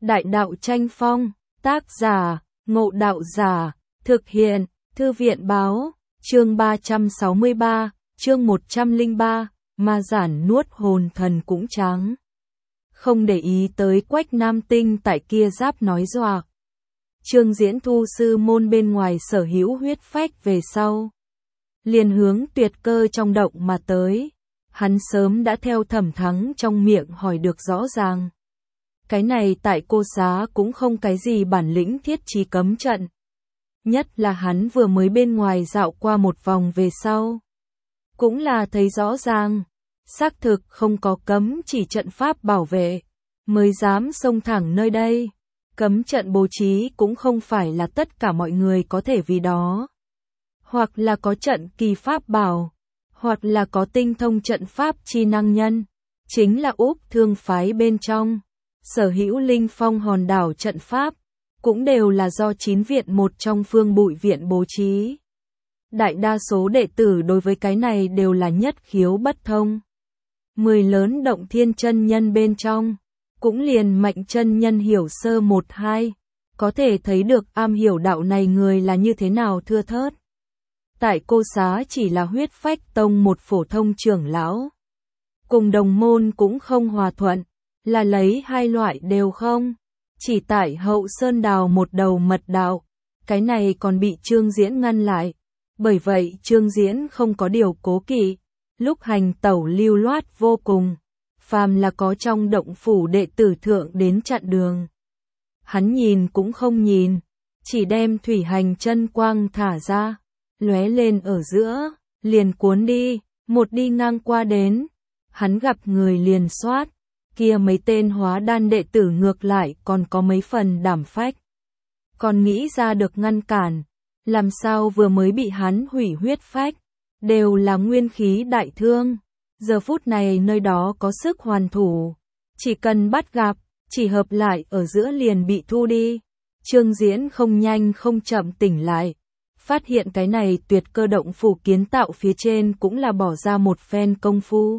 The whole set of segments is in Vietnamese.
Đại đạo tranh phong, tác giả, Ngộ Đạo Giả, thực hiện, Thư viện báo, chương 363, chương 103, ma giản nuốt hồn thần cũng trắng. Không để ý tới Quách Nam Tinh tại kia giáp nói dọa. Trương Diễn thu sư môn bên ngoài sở hữu huyết phách về sau. Liền hướng tuyệt cơ trong động mà tới. Hắn sớm đã theo Thẩm Thắng trong miệng hỏi được rõ ràng. Cái này tại Cô Xá cũng không cái gì bản lĩnh thiết trí cấm trận. Nhất là hắn vừa mới bên ngoài dạo qua một vòng về sau. Cũng là thấy rõ ràng. Xác thực không có cấm chỉ trận pháp bảo vệ. Mới dám xông thẳng nơi đây. Cấm trận bố trí cũng không phải là tất cả mọi người có thể vì đó. Hoặc là có trận kỳ pháp bảo. Hoặc là có tinh thông trận pháp chi năng nhân. Chính là Úc Thương phái bên trong. Sở hữu Linh Phong hòn đảo trận pháp. Cũng đều là do 9 viện một trong Phương Bụi viện bố trí. Đại đa số đệ tử đối với cái này đều là nhất khiếu bất thông. 10 lớn động thiên chân nhân bên trong. Cũng liền Mạnh chân nhân hiểu sơ 1-2. Có thể thấy được am hiểu đạo này người là như thế nào thưa thớt. Tại Cô Xá chỉ là huyết phách tông một phổ thông trưởng lão. Cùng đồng môn cũng không hòa thuận. Là lấy hai loại đều không. Chỉ tại Hậu Sơn đào một đầu mật đạo. Cái này còn bị Trương Diễn ngăn lại. Bởi vậy Trương Diễn không có điều cố kỵ. Lúc hành tẩu lưu loát vô cùng. Phàm là có trong động phủ đệ tử thượng đến chặn đường. Hắn nhìn cũng không nhìn. Chỉ đem thủy hành chân quang thả ra. Lóe lên ở giữa. Liền cuốn đi. Một đi ngang qua đến. Hắn gặp người liền xoát. Kia mấy tên hóa đan đệ tử ngược lại còn có mấy phần đảm phách. Còn nghĩ ra được ngăn cản. Làm sao vừa mới bị hắn hủy huyết phách. Đều là nguyên khí đại thương. Giờ phút này nơi đó có sức hoàn thủ. Chỉ cần bắt gặp, chỉ hợp lại ở giữa liền bị thu đi. Trương Diễn không nhanh không chậm tỉnh lại. Phát hiện cái này tuyệt cơ động phủ kiến tạo phía trên cũng là bỏ ra một phen công phu.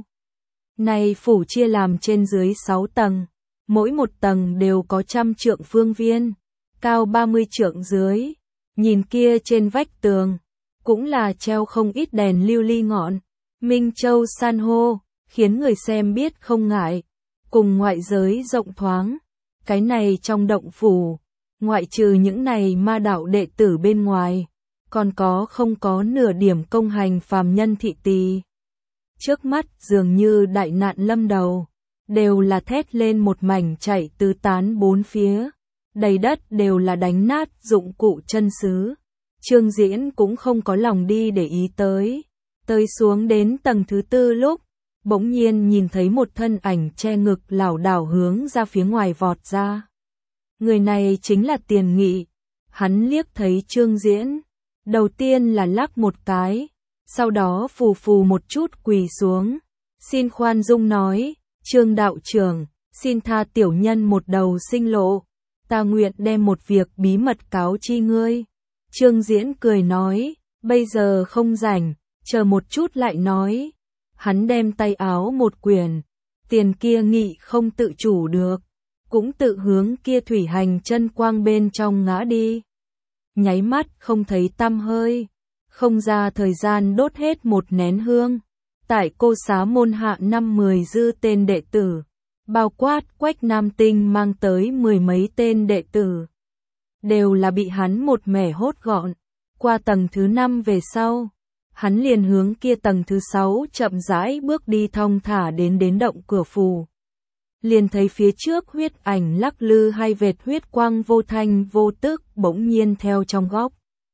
Này phủ chia làm trên dưới 6 tầng. Mỗi một tầng đều có 100 trượng phương viên. Cao 30 trượng dưới. Nhìn kia trên vách tường. Cũng là treo không ít đèn lưu ly ngọn. Minh Châu san hô. Khiến người xem biết không ngại. Cùng ngoại giới rộng thoáng. Cái này trong động phủ. Ngoại trừ những này ma đạo đệ tử bên ngoài. Còn có không có nửa điểm công hành phàm nhân thị tỳ. Trước mắt dường như đại nạn lâm đầu. Đều là thét lên một mảnh chảy tứ tán bốn phía. Đầy đất đều là đánh nát dụng cụ chân sứ. Trương Diễn cũng không có lòng đi để ý tới. Tới xuống đến tầng thứ 4 lúc. Bỗng nhiên nhìn thấy một thân ảnh che ngực lảo đảo hướng ra phía ngoài vọt ra. Người này chính là Tiền Nghị. Hắn liếc thấy Trương Diễn. Đầu tiên là lắc một cái. Sau đó phù phù một chút quỳ xuống. Xin khoan dung nói. Trương đạo trưởng, xin tha tiểu nhân một đầu sinh lộ. Ta nguyện đem một việc bí mật cáo chi ngươi. Trương Diễn cười nói. Bây giờ không rảnh. Chờ một chút lại nói. Hắn đem tay áo một quyển. Tiền kia Nghị không tự chủ được. Cũng tự hướng kia thủy hành chân quang bên trong ngã đi. Nháy mắt không thấy tăm hơi. Không ra thời gian đốt hết một nén hương. Tại Cô Xá môn hạ 5-10 dư tên đệ tử. Bao quát Quách Nam Tinh mang tới 10 mấy tên đệ tử. Đều là bị hắn một mẻ hốt gọn. Qua tầng thứ 5 về sau. Hắn liền hướng kia tầng thứ 6 chậm rãi bước đi thong thả đến động cửa phủ. Liền thấy phía trước huyết ảnh lắc lư hai vệt huyết quang vô thanh vô tức bỗng nhiên theo trong góc.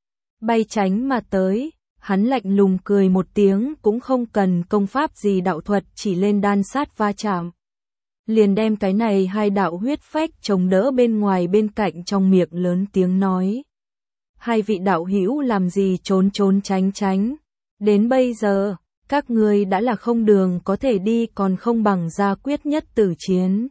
Bay tránh mà tới, hắn lạnh lùng cười một tiếng cũng không cần công pháp gì đạo thuật chỉ lên đan sát va chạm. Liền đem cái này hai đạo huyết phách chống đỡ bên ngoài bên cạnh trong miệng lớn tiếng nói. Hai vị đạo hữu làm gì trốn trốn tránh tránh. Đến bây giờ, các ngươi đã là không đường có thể đi còn không bằng ra quyết nhất tử chiến.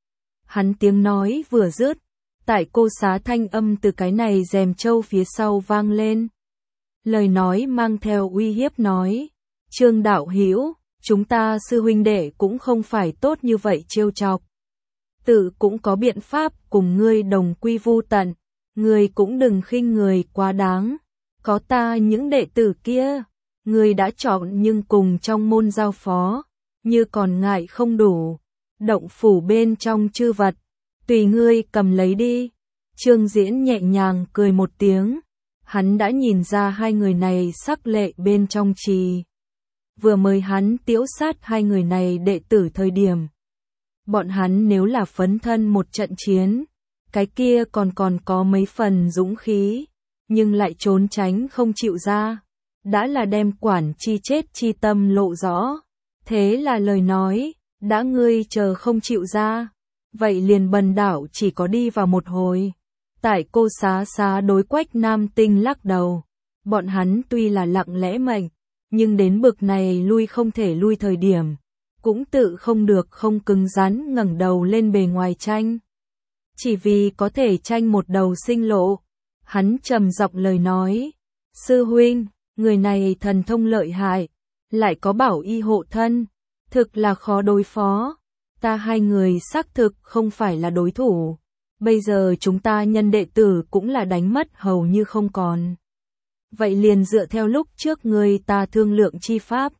Hắn tiếng nói vừa dứt. Tại Cô Xá thanh âm từ cái này rèm châu phía sau vang lên. Lời nói mang theo uy hiếp nói. Trương đạo hữu, chúng ta sư huynh đệ cũng không phải tốt như vậy trêu chọc. tự cũng có biện pháp cùng ngươi đồng quy vu tận, ngươi cũng đừng khinh người quá đáng. Có ta những đệ tử kia, ngươi đã chọn nhưng cùng trong môn giao phó, như còn ngại không đủ, động phủ bên trong chư vật, tùy ngươi cầm lấy đi. Trương Diễn nhẹ nhàng cười một tiếng, hắn đã nhìn ra hai người này sắc lệ bên trong trì. Vừa mới hắn tiễu sát hai người này đệ tử thời điểm. Bọn hắn nếu là phấn thân một trận chiến, cái kia còn có mấy phần dũng khí, nhưng lại trốn tránh không chịu ra. Đã là đem quản chi chết chi tâm lộ rõ. Thế là lời nói, đã ngươi chờ không chịu ra, vậy liền bần đảo chỉ có đi vào một hồi. Tại Cô Xá đối Quách Nam Tinh lắc đầu. Bọn hắn tuy là lặng lẽ mệnh, nhưng đến bực này lui không thể lui thời điểm, cũng tự không được không cứng rắn ngẩng đầu lên bề ngoài tranh. Chỉ vì có thể tranh một đầu sinh lộ, hắn trầm giọng lời nói, sư huynh, người này thần thông lợi hại, lại có bảo y hộ thân, thực là khó đối phó, ta hai người xác thực không phải là đối thủ, bây giờ chúng ta nhân đệ tử cũng là đánh mất hầu như không còn. Vậy liền dựa theo lúc trước người ta thương lượng chi pháp,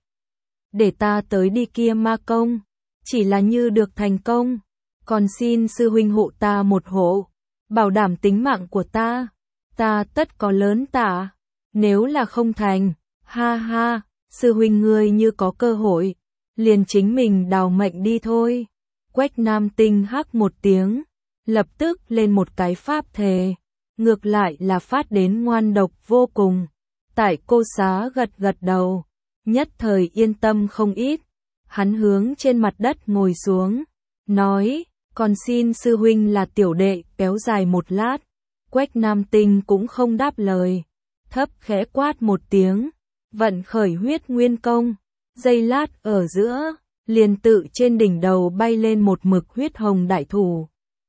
để ta tới đi kia ma công, chỉ là như được thành công, còn xin sư huynh hộ ta một hộ, bảo đảm tính mạng của ta tất có lớn tạ, nếu là không thành, ha ha, sư huynh ngươi như có cơ hội, liền chính mình đào mệnh đi thôi. Quách Nam Tinh hắc một tiếng, lập tức lên một cái pháp thề, ngược lại là phát đến ngoan độc vô cùng. Tại Cô Xá gật gật đầu, nhất thời yên tâm không ít, hắn hướng trên mặt đất ngồi xuống, nói, còn xin sư huynh là tiểu đệ kéo dài một lát. Quách Nam Tinh cũng không đáp lời, thấp khẽ quát một tiếng, vận khởi huyết nguyên công, giây lát ở giữa, liền tự trên đỉnh đầu bay lên một mực huyết hồng đại thủ.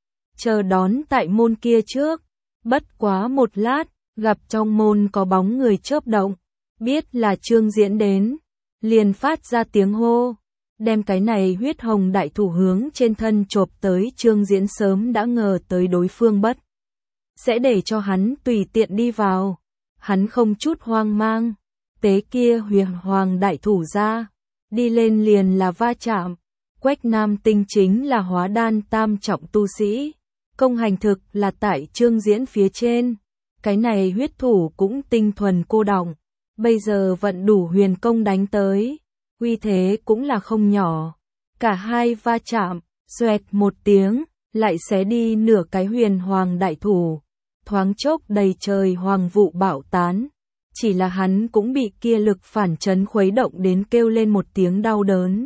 Chờ đón tại môn kia trước, bất quá một lát, gặp trong môn có bóng người chớp động, biết là Trương Diễn đến, liền phát ra tiếng hô, đem cái này huyết hồng đại thủ hướng trên thân chộp tới. Trương Diễn sớm đã ngờ tới đối phương bất sẽ để cho hắn tùy tiện đi vào, hắn không chút hoang mang, tế kia huyền hoàng đại thủ ra, đi lên liền là va chạm. Quách Nam Tinh chính là hóa đan tam trọng tu sĩ, công hành thực là tại Trương Diễn phía trên, cái này huyết thủ cũng tinh thuần cô đọng, bây giờ vận đủ huyền công đánh tới, uy thế cũng là không nhỏ. Cả hai va chạm, xoẹt một tiếng, lại xé đi nửa cái huyền hoàng đại thủ, thoáng chốc đầy trời hoàng vụ bạo tán, chỉ là hắn cũng bị kia lực phản chấn khuấy động đến kêu lên một tiếng đau đớn.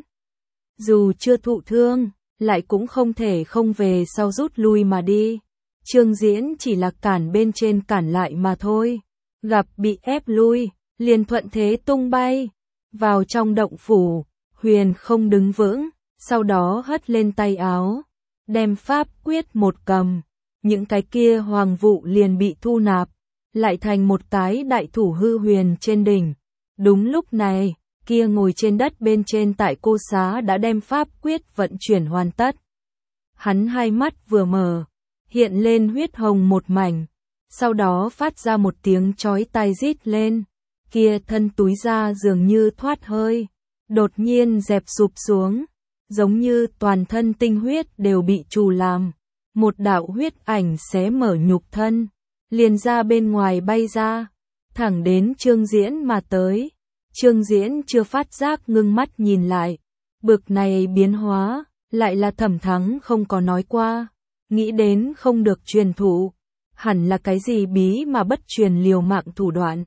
Dù chưa thụ thương, lại cũng không thể không về sau rút lui mà đi. Trương Diễn chỉ là cản bên trên cản lại mà thôi, gặp bị ép lui, liền thuận thế tung bay vào trong động phủ, huyền không đứng vững, sau đó hất lên tay áo, đem pháp quyết một cầm, những cái kia hoàng vụ liền bị thu nạp, lại thành một cái đại thủ hư huyền trên đỉnh. Đúng lúc này, kia ngồi trên đất bên trên Tại Cô Xá đã đem pháp quyết vận chuyển hoàn tất. Hắn hai mắt vừa mở, hiện lên huyết hồng một mảnh, sau đó phát ra một tiếng chói tai rít lên, kia thân túi da dường như thoát hơi, đột nhiên dẹp sụp xuống, giống như toàn thân tinh huyết đều bị trù làm, một đạo huyết ảnh xé mở nhục thân, liền ra bên ngoài bay ra, thẳng đến Trương Diễn mà tới. Trương Diễn chưa phát giác ngưng mắt nhìn lại, bực này biến hóa, lại là Thẩm Thắng không có nói qua, nghĩ đến không được truyền thụ, hẳn là cái gì bí mà bất truyền liều mạng thủ đoạn.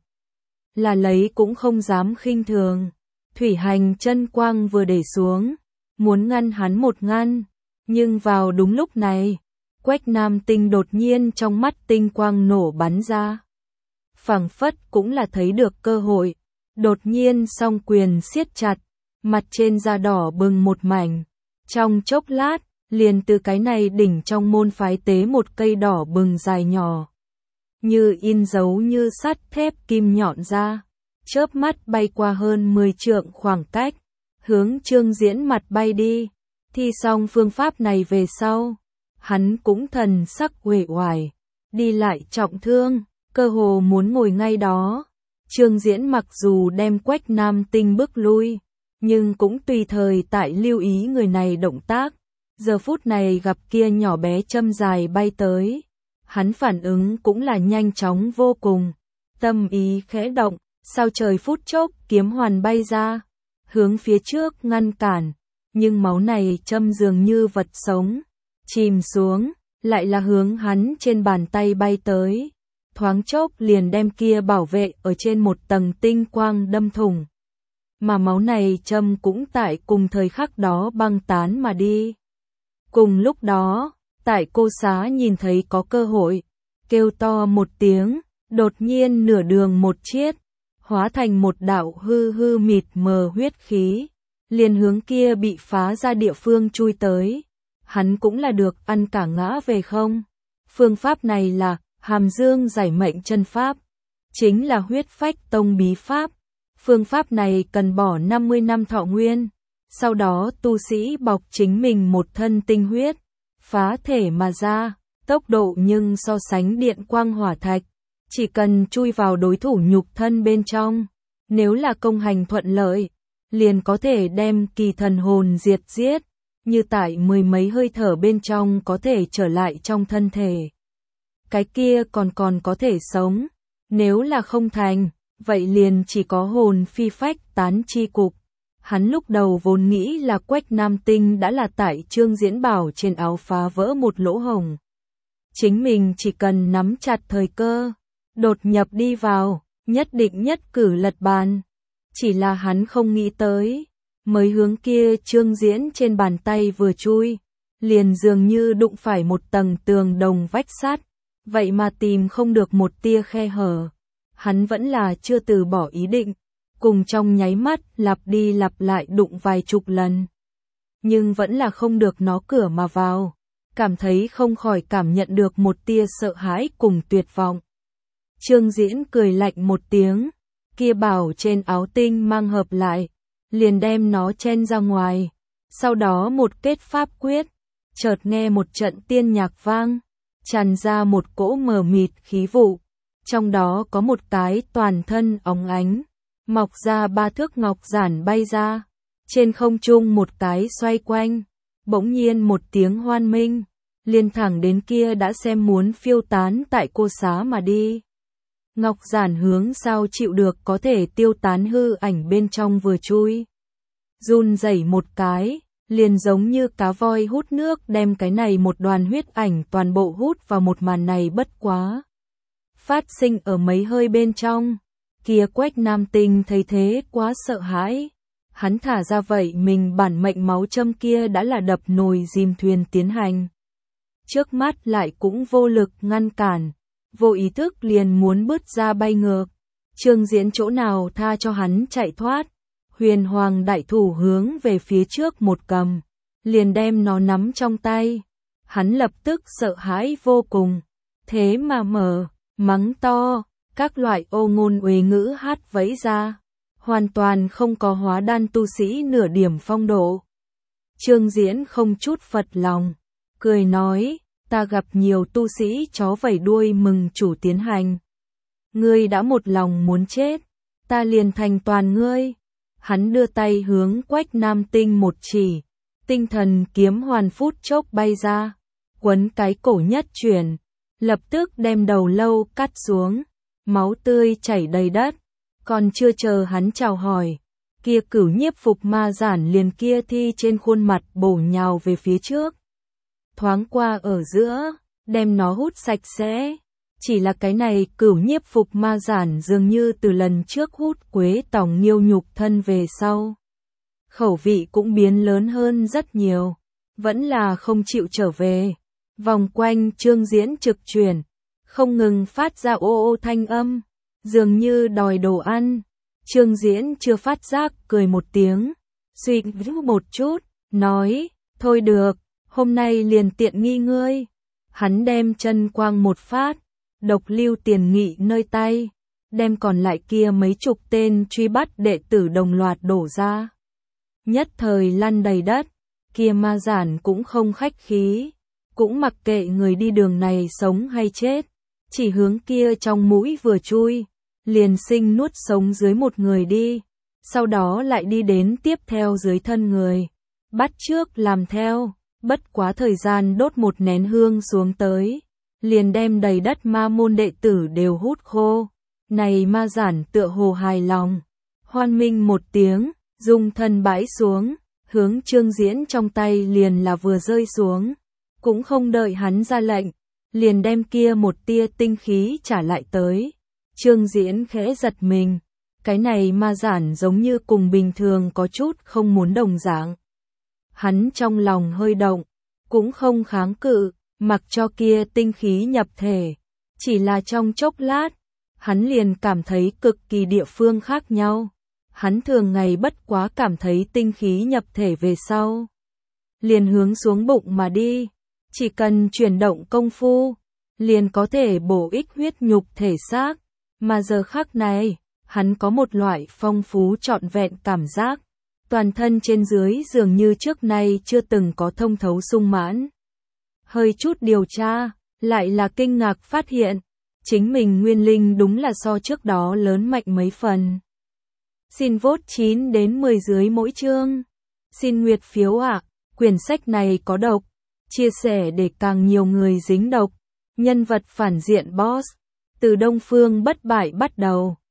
Là lấy cũng không dám khinh thường, thủy hành chân quang vừa để xuống, muốn ngăn hắn một ngăn, nhưng vào đúng lúc này, Quách Nam Tinh đột nhiên trong mắt tinh quang nổ bắn ra. Phảng phất cũng là thấy được cơ hội, đột nhiên song quyền siết chặt, mặt trên da đỏ bừng một mảnh. Trong chốc lát, liền từ cái này đỉnh trong môn phái tế một cây đỏ bừng dài nhỏ, như in dấu như sắt thép kim nhọn ra, chớp mắt bay qua hơn 10 trượng khoảng cách, hướng Trương Diễn mặt bay đi. Thi xong phương pháp này về sau, hắn cũng thần sắc uể oải, đi lại trọng thương, cơ hồ muốn ngồi ngay đó. Trương Diễn mặc dù đem Quách Nam Tinh bước lui, nhưng cũng tùy thời tại lưu ý người này động tác. Giờ phút này gặp kia nhỏ bé châm dài bay tới, hắn phản ứng cũng là nhanh chóng vô cùng. Tâm ý khẽ động, sao trời phút chốc kiếm hoàn bay ra, hướng phía trước ngăn cản, nhưng máu này châm dường như vật sống, chìm xuống, lại là hướng hắn trên bàn tay bay tới. Thoáng chốc liền đem kia bảo vệ ở trên một tầng tinh quang đâm thủng. Mà máu này châm cũng tại cùng thời khắc đó băng tán mà đi. Cùng lúc đó, tại cô xá nhìn thấy có cơ hội, kêu to một tiếng, đột nhiên nửa đường một chiết, hóa thành một đạo hư hư mịt mờ huyết khí, liền hướng kia bị phá ra địa phương chui tới. Hắn cũng là được ăn cả ngã về không. Phương pháp này là Hàm Dương giải mệnh chân pháp, chính là huyết phách tông bí pháp. Phương pháp này cần bỏ 50 năm thọ nguyên, sau đó tu sĩ bọc chính mình một thân tinh huyết, phá thể mà ra, tốc độ nhưng so sánh điện quang hỏa thạch, chỉ cần chui vào đối thủ nhục thân bên trong, nếu là công hành thuận lợi, liền có thể đem kỳ thần hồn diệt giết, như tại mười mấy hơi thở bên trong có thể trở lại trong thân thể. Cái kia còn có thể sống, nếu là không thành, vậy liền chỉ có hồn phi phách tán chi cục. Hắn lúc đầu vốn nghĩ là Quách Nam Tinh đã là tại Trương Diễn bảo trên áo phá vỡ một lỗ hổng. Chính mình chỉ cần nắm chặt thời cơ, đột nhập đi vào, nhất định nhất cử lật bàn. Chỉ là hắn không nghĩ tới, mới hướng kia Trương Diễn trên bàn tay vừa chui, liền dường như đụng phải một tầng tường đồng vách sắt, vậy mà tìm không được một tia khe hở. Hắn vẫn là chưa từ bỏ ý định, cùng trong nháy mắt lặp đi lặp lại đụng vài chục lần. Nhưng vẫn là không được nó cửa mà vào, cảm thấy không khỏi cảm nhận được một tia sợ hãi cùng tuyệt vọng. Trương Diễn cười lạnh một tiếng, kia bảo trên áo tinh mang hợp lại, liền đem nó chen ra ngoài, sau đó một kết pháp quyết, chợt nghe một trận tiên nhạc vang, tràn ra một cỗ mờ mịt khí vụ, trong đó có một cái toàn thân óng ánh, mọc ra 3 thước ngọc giản bay ra, trên không trung một cái xoay quanh, bỗng nhiên một tiếng hoan minh, liền thẳng đến kia đã xem muốn phiêu tán tại cô xá mà đi. Ngọc giản hướng sao chịu được có thể tiêu tán hư ảnh bên trong vừa chui, run rẩy một cái, liền giống như cá voi hút nước đem cái này một đoàn huyết ảnh toàn bộ hút vào một màn này bất quá. Phát sinh ở mấy hơi bên trong, kia Quách Nam Tinh thấy thế quá sợ hãi. Hắn thả ra vậy mình bản mệnh máu châm kia đã là đập nồi dìm thuyền tiến hành. Trước mắt lại cũng vô lực ngăn cản, vô ý thức liền muốn bứt ra bay ngược. Trương Diễn chỗ nào tha cho hắn chạy thoát. Huyền Hoàng đại thủ hướng về phía trước một cầm, liền đem nó nắm trong tay. Hắn lập tức sợ hãi vô cùng, thế mà mắng to, các loại ô ngôn uế ngữ hát vẫy ra, hoàn toàn không có hóa đan tu sĩ nửa điểm phong độ. Trương Diễn không chút phật lòng, cười nói, ta gặp nhiều tu sĩ chó vẩy đuôi mừng chủ tiến hành. Ngươi đã một lòng muốn chết, ta liền thành toàn ngươi. Hắn đưa tay hướng Quách Nam Tinh một chỉ, tinh thần kiếm hoàn phút chốc bay ra, quấn cái cổ nhất chuyển, lập tức đem đầu lâu cắt xuống, máu tươi chảy đầy đất. Còn chưa chờ hắn chào hỏi, kia cửu nhiếp phục ma giản liền kia thi trên khuôn mặt bổ nhào về phía trước. Thoáng qua ở giữa, đem nó hút sạch sẽ. Chỉ là cái này cửu nhiếp phục ma giản dường như từ lần trước hút quế tòng nghiêu nhục thân về sau. Khẩu vị cũng biến lớn hơn rất nhiều, vẫn là không chịu trở về. Vòng quanh Trương Diễn trực chuyển, không ngừng phát ra ô ô thanh âm, dường như đòi đồ ăn. Trương Diễn chưa phát giác cười một tiếng, suy nghĩ một chút, nói, thôi được, hôm nay liền tiện nghi ngươi. Hắn đem chân quang một phát, độc lưu tiền nghị nơi tay, đem còn lại kia mấy chục tên truy bắt đệ tử đồng loạt đổ ra. Nhất thời lăn đầy đất, kia ma giản cũng không khách khí, cũng mặc kệ người đi đường này sống hay chết, chỉ hướng kia trong mũi vừa chui, liền sinh nuốt sống dưới một người đi, sau đó lại đi đến tiếp theo dưới thân người, bắt trước làm theo, bất quá thời gian đốt một nén hương xuống tới, liền đem đầy đất ma môn đệ tử đều hút khô. Này ma giản tựa hồ hài lòng, hoan minh một tiếng, dùng thân bãi xuống, hướng Trương Diễn trong tay liền là vừa rơi xuống, cũng không đợi hắn ra lệnh, liền đem kia một tia tinh khí trả lại tới. Trương Diễn khẽ giật mình, cái này ma giản giống như cùng bình thường có chút không muốn đồng dạng. Hắn trong lòng hơi động, cũng không kháng cự, mặc cho kia tinh khí nhập thể, chỉ là trong chốc lát, hắn liền cảm thấy cực kỳ địa phương khác nhau. Hắn thường ngày bất quá cảm thấy tinh khí nhập thể về sau, liền hướng xuống bụng mà đi, chỉ cần chuyển động công phu, liền có thể bổ ích huyết nhục thể xác, mà giờ khắc này, hắn có một loại phong phú trọn vẹn cảm giác, toàn thân trên dưới dường như trước nay chưa từng có thông thấu sung mãn. Hơi chút điều tra, lại là kinh ngạc phát hiện, chính mình nguyên linh đúng là so trước đó lớn mạnh mấy phần. Xin vote 9 đến 10 dưới mỗi chương. Xin nguyệt phiếu ạ, quyển sách này có độc, chia sẻ để càng nhiều người dính độc. Nhân vật phản diện boss, từ Đông Phương bất bại bắt đầu.